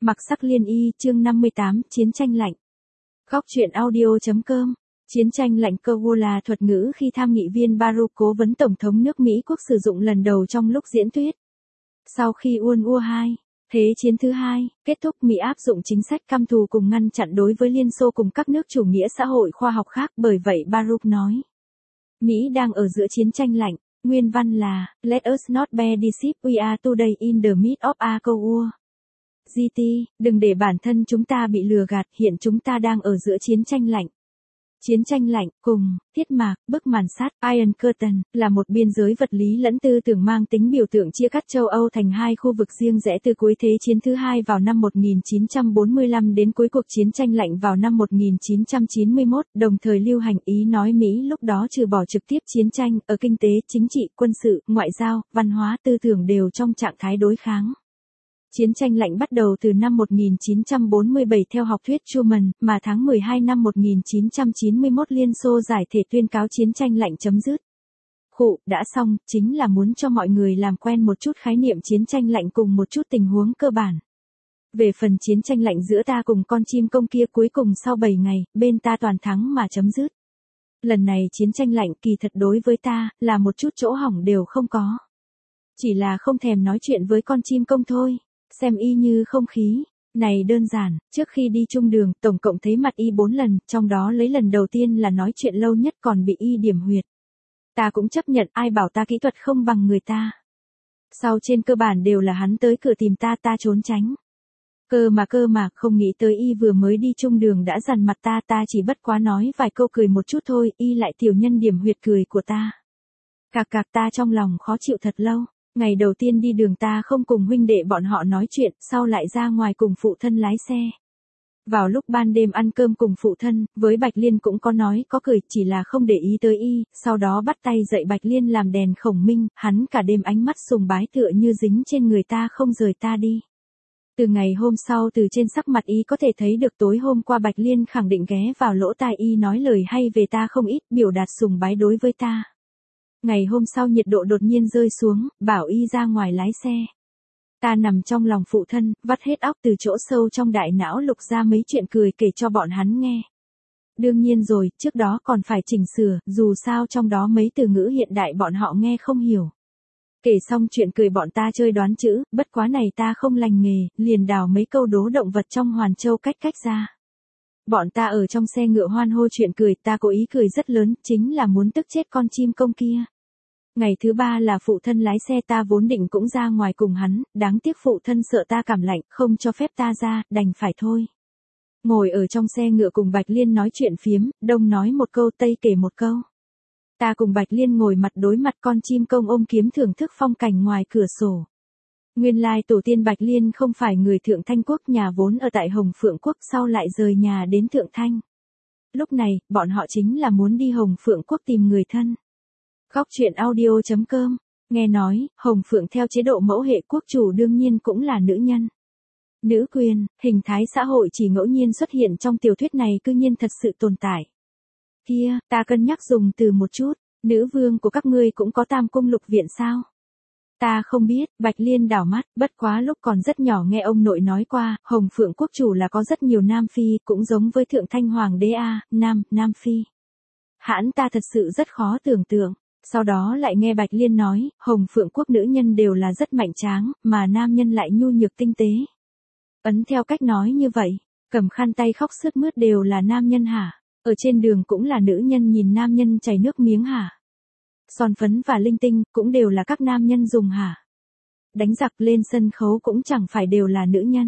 Mặc sắc liên y, chương 58, chiến tranh lạnh. Góc truyện audio.com. Chiến tranh lạnh cơ vô là thuật ngữ khi tham nghị viên Baruch cố vấn Tổng thống nước Mỹ quốc sử dụng lần đầu trong lúc diễn thuyết. Sau khi World War II, Thế chiến thứ hai, kết thúc, Mỹ áp dụng chính sách căm thù cùng ngăn chặn đối với Liên Xô cùng các nước chủ nghĩa xã hội khoa học khác, bởi vậy Baruch nói. Mỹ đang ở giữa chiến tranh lạnh. Nguyên văn là, Let us not be deceived, we are today in the midst of a cold war. GT, đừng để bản thân chúng ta bị lừa gạt, hiện chúng ta đang ở giữa chiến tranh lạnh. Chiến tranh lạnh, cùng, thiết mạc, bức màn sắt, Iron Curtain, là một biên giới vật lý lẫn tư tưởng mang tính biểu tượng chia cắt châu Âu thành hai khu vực riêng rẽ từ cuối Thế chiến thứ hai vào năm 1945 đến cuối cuộc chiến tranh lạnh vào năm 1991, đồng thời lưu hành ý nói Mỹ lúc đó trừ bỏ trực tiếp chiến tranh, ở kinh tế, chính trị, quân sự, ngoại giao, văn hóa, tư tưởng đều trong trạng thái đối kháng. Chiến tranh lạnh bắt đầu từ năm 1947 theo học thuyết Truman, mà tháng 12 năm 1991 Liên Xô giải thể tuyên cáo chiến tranh lạnh chấm dứt. Đã xong, chính là muốn cho mọi người làm quen một chút khái niệm chiến tranh lạnh cùng một chút tình huống cơ bản. Về phần chiến tranh lạnh giữa ta cùng con chim công kia, cuối cùng sau 7 ngày, bên ta toàn thắng mà chấm dứt. Lần này chiến tranh lạnh kỳ thật đối với ta, là một chút chỗ hỏng đều không có. Chỉ là không thèm nói chuyện với con chim công thôi. Xem y như không khí. Này đơn giản, trước khi đi chung đường, tổng cộng thấy mặt y 4 lần, trong đó lấy lần đầu tiên là nói chuyện lâu nhất còn bị y điểm huyệt. Ta cũng chấp nhận, ai bảo ta kỹ thuật không bằng người ta. Sau trên cơ bản đều là hắn tới cửa tìm ta, ta trốn tránh. Cơ mà, không nghĩ tới y vừa mới đi chung đường đã dằn mặt ta chỉ bất quá nói vài câu cười một chút thôi, y lại tiểu nhân điểm huyệt cười của ta. Cạc ta trong lòng khó chịu thật lâu. Ngày đầu tiên đi đường ta không cùng huynh đệ bọn họ nói chuyện, sau lại ra ngoài cùng phụ thân lái xe. Vào lúc ban đêm ăn cơm cùng phụ thân, với Bạch Liên cũng có nói có cười, chỉ là không để ý tới y, sau đó bắt tay dạy Bạch Liên làm đèn khổng minh, hắn cả đêm ánh mắt sùng bái tựa như dính trên người ta không rời ta đi. Từ ngày hôm sau, từ trên sắc mặt y có thể thấy được tối hôm qua Bạch Liên khẳng định ghé vào lỗ tai y nói lời hay về ta không ít, biểu đạt sùng bái đối với ta. Ngày hôm sau nhiệt độ đột nhiên rơi xuống, bảo y ra ngoài lái xe. Ta nằm trong lòng phụ thân, vắt hết óc từ chỗ sâu trong đại não lục ra mấy chuyện cười kể cho bọn hắn nghe. Đương nhiên rồi, trước đó còn phải chỉnh sửa, dù sao trong đó mấy từ ngữ hiện đại bọn họ nghe không hiểu. Kể xong chuyện cười bọn ta chơi đoán chữ, bất quá này ta không lành nghề, liền đào mấy câu đố động vật trong Hoàn Châu cách ra. Bọn ta ở trong xe ngựa hoan hô chuyện cười, ta cố ý cười rất lớn, chính là muốn tức chết con chim công kia. Ngày thứ ba là phụ thân lái xe, ta vốn định cũng ra ngoài cùng hắn, đáng tiếc phụ thân sợ ta cảm lạnh, không cho phép ta ra, đành phải thôi. Ngồi ở trong xe ngựa cùng Bạch Liên nói chuyện phiếm, Đông nói một câu Tây kể một câu. Ta cùng Bạch Liên ngồi mặt đối mặt, con chim công ôm kiếm thưởng thức phong cảnh ngoài cửa sổ. Nguyên lai tổ tiên Bạch Liên không phải người Thượng Thanh Quốc, nhà vốn ở tại Hồng Phượng Quốc, sau lại rời nhà đến Thượng Thanh. Lúc này, bọn họ chính là muốn đi Hồng Phượng Quốc tìm người thân. Góc truyện audio.com. Nghe nói, Hồng Phượng theo chế độ mẫu hệ quốc chủ đương nhiên cũng là nữ nhân. Nữ quyền, hình thái xã hội chỉ ngẫu nhiên xuất hiện trong tiểu thuyết này cư nhiên thật sự tồn tại. Kia, ta cân nhắc dùng từ một chút, nữ vương của các ngươi cũng có Tam Cung Lục Viện sao? Ta không biết, Bạch Liên đảo mắt, bất quá lúc còn rất nhỏ nghe ông nội nói qua, Hồng Phượng quốc chủ là có rất nhiều Nam Phi, cũng giống với Thượng Thanh Hoàng đế Nam Phi. Hãn ta thật sự rất khó tưởng tượng. Sau đó lại nghe Bạch Liên nói, Hồng Phượng quốc nữ nhân đều là rất mạnh tráng, mà nam nhân lại nhu nhược tinh tế. Ấn theo cách nói như vậy, cầm khăn tay khóc sướt mướt đều là nam nhân hả? Ở trên đường cũng là nữ nhân nhìn nam nhân chảy nước miếng hả? Son phấn và linh tinh cũng đều là các nam nhân dùng hả? Đánh giặc lên sân khấu cũng chẳng phải đều là nữ nhân.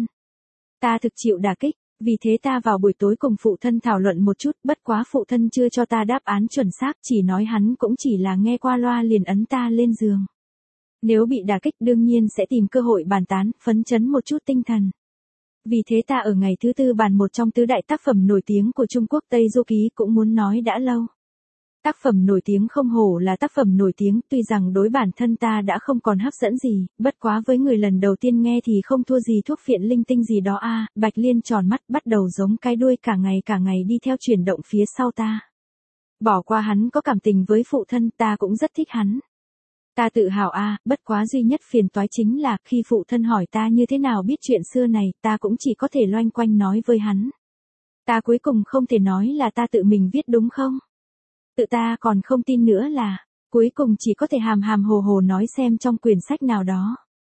Ta thực chịu đả kích. Vì thế ta vào buổi tối cùng phụ thân thảo luận một chút, bất quá phụ thân chưa cho ta đáp án chuẩn xác, chỉ nói hắn cũng chỉ là nghe qua loa liền ấn ta lên giường. Nếu bị đả kích đương nhiên sẽ tìm cơ hội bàn tán, phấn chấn một chút tinh thần. Vì thế ta ở ngày thứ tư bàn một trong tứ đại tác phẩm nổi tiếng của Trung Quốc Tây Du Ký cũng muốn nói đã lâu. Tác phẩm nổi tiếng không hổ là tác phẩm nổi tiếng, tuy rằng đối bản thân ta đã không còn hấp dẫn gì, bất quá với người lần đầu tiên nghe thì không thua gì thuốc phiện linh tinh gì đó Bạch Liên tròn mắt bắt đầu giống cái đuôi cả ngày đi theo chuyển động phía sau ta. Bỏ qua hắn có cảm tình với phụ thân, ta cũng rất thích hắn. Ta tự hào a, bất quá duy nhất phiền toái chính là khi phụ thân hỏi ta như thế nào biết chuyện xưa này, ta cũng chỉ có thể loanh quanh nói với hắn. Ta cuối cùng không thể nói là ta tự mình viết đúng không? Tự ta còn không tin nữa là, cuối cùng chỉ có thể hàm hàm hồ hồ nói xem trong quyển sách nào đó.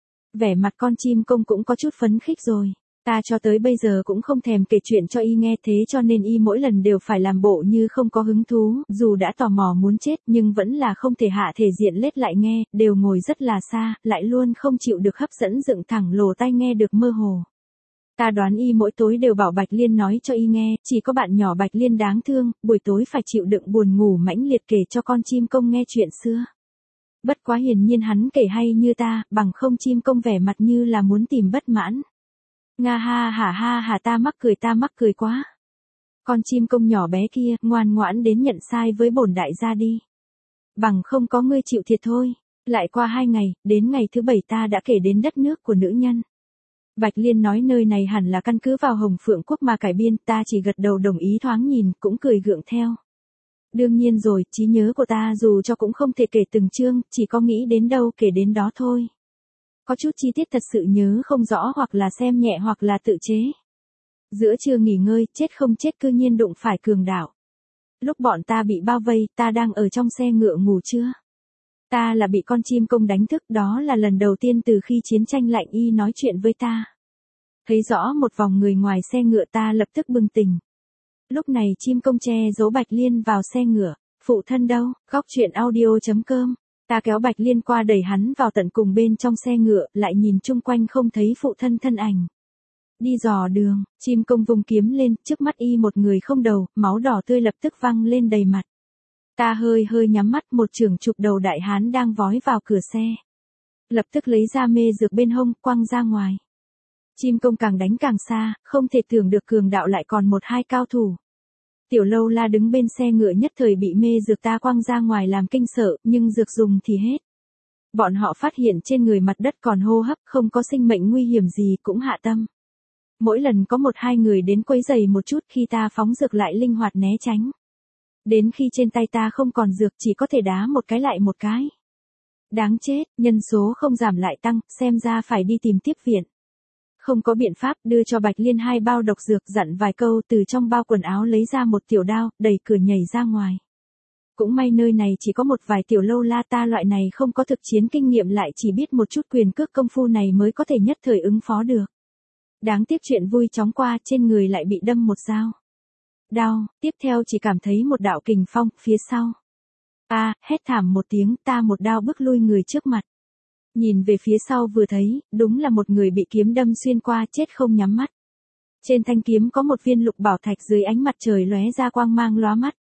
Vẻ mặt con chim công cũng có chút phấn khích rồi. Ta cho tới bây giờ cũng không thèm kể chuyện cho y nghe, thế cho nên y mỗi lần đều phải làm bộ như không có hứng thú, dù đã tò mò muốn chết nhưng vẫn là không thể hạ thể diện lết lại nghe, đều ngồi rất là xa, lại luôn không chịu được hấp dẫn dựng thẳng lỗ tai nghe được mơ hồ. Ta đoán y mỗi tối đều bảo Bạch Liên nói cho y nghe, chỉ có bạn nhỏ Bạch Liên đáng thương, buổi tối phải chịu đựng buồn ngủ mãnh liệt kể cho con chim công nghe chuyện xưa. Bất quá hiển nhiên hắn kể hay như ta, bằng không chim công vẻ mặt như là muốn tìm bất mãn. Nga ha hả ta mắc cười quá. Con chim công nhỏ bé kia, ngoan ngoãn đến nhận sai với bổn đại gia đi. Bằng không có ngươi chịu thiệt thôi. Lại qua 2 ngày, đến ngày thứ 7 ta đã kể đến đất nước của nữ nhân. Bạch Liên nói nơi này hẳn là căn cứ vào Hồng Phượng Quốc mà cải biên, ta chỉ gật đầu đồng ý thoáng nhìn, cũng cười gượng theo. Đương nhiên rồi, trí nhớ của ta dù cho cũng không thể kể từng chương, chỉ có nghĩ đến đâu kể đến đó thôi. Có chút chi tiết thật sự nhớ không rõ hoặc là xem nhẹ hoặc là tự chế. Giữa trưa nghỉ ngơi, chết không chết cư nhiên đụng phải cường đạo. Lúc bọn ta bị bao vây, ta đang ở trong xe ngựa ngủ trưa. Ta là bị con chim công đánh thức, đó là lần đầu tiên từ khi chiến tranh lạnh y nói chuyện với ta. Thấy rõ một vòng người ngoài xe ngựa ta lập tức bừng tỉnh. Lúc này chim công che giấu Bạch Liên vào xe ngựa. Phụ thân đâu? Góc truyện audio.com. Ta kéo Bạch Liên qua đẩy hắn vào tận cùng bên trong xe ngựa, lại nhìn chung quanh không thấy phụ thân thân ảnh. Đi dò đường, chim công vùng kiếm lên, trước mắt y một người không đầu, máu đỏ tươi lập tức văng lên đầy mặt. Ta hơi nhắm mắt, một chưởng chụp đầu đại hán đang vói vào cửa xe. Lập tức lấy ra mê dược bên hông, quăng ra ngoài. Chim công càng đánh càng xa, không thể tưởng được cường đạo lại còn 1-2 cao thủ. Tiểu Lâu La đứng bên xe ngựa nhất thời bị mê dược ta quăng ra ngoài làm kinh sợ, nhưng dược dùng thì hết. Bọn họ phát hiện trên người mặt đất còn hô hấp, không có sinh mệnh nguy hiểm gì, cũng hạ tâm. Mỗi lần có 1-2 người đến quấy rầy một chút, khi ta phóng dược lại linh hoạt né tránh. Đến khi trên tay ta không còn dược, chỉ có thể đá một cái lại một cái. Đáng chết, nhân số không giảm lại tăng, xem ra phải đi tìm tiếp viện. Không có biện pháp, đưa cho Bạch Liên 2 bao độc dược, dặn vài câu, từ trong bao quần áo lấy ra một tiểu đao, đẩy cửa nhảy ra ngoài. Cũng may nơi này chỉ có một vài tiểu lâu la, ta loại này không có thực chiến kinh nghiệm lại chỉ biết một chút quyền cước công phu này mới có thể nhất thời ứng phó được. Đáng tiếc chuyện vui chóng qua, trên người lại bị đâm một dao. Đau, tiếp theo chỉ cảm thấy một đạo kình phong, phía sau. Hét thảm một tiếng, ta một đao bức lui người trước mặt. Nhìn về phía sau vừa thấy, đúng là một người bị kiếm đâm xuyên qua, chết không nhắm mắt. Trên thanh kiếm có một viên lục bảo thạch, dưới ánh mặt trời lóe ra quang mang lóa mắt.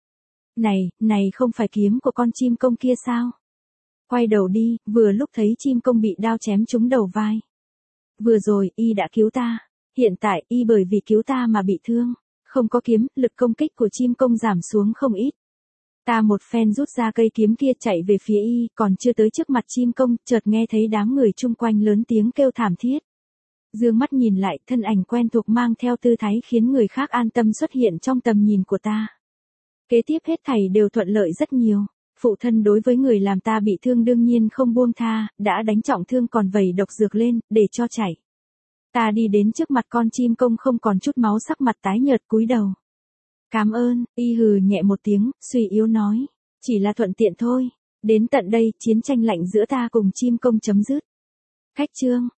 Này không phải kiếm của con chim công kia sao? Quay đầu đi, vừa lúc thấy chim công bị đao chém trúng đầu vai. Vừa rồi, y đã cứu ta. Hiện tại, y bởi vì cứu ta mà bị thương. Không có kiếm, lực công kích của chim công giảm xuống không ít. Ta một phen rút ra cây kiếm kia chạy về phía y, còn chưa tới trước mặt chim công, chợt nghe thấy đám người chung quanh lớn tiếng kêu thảm thiết. Dương mắt nhìn lại, thân ảnh quen thuộc mang theo tư thái khiến người khác an tâm xuất hiện trong tầm nhìn của ta. Kế tiếp hết thảy đều thuận lợi rất nhiều. Phụ thân đối với người làm ta bị thương đương nhiên không buông tha, đã đánh trọng thương còn vẩy độc dược lên, để cho chảy. Ta đi đến trước mặt con chim công không còn chút máu, sắc mặt tái nhợt cúi đầu. Cảm ơn, y hừ nhẹ một tiếng, suy yếu nói. Chỉ là thuận tiện thôi. Đến tận đây, chiến tranh lạnh giữa ta cùng chim công chấm dứt. Khách chương.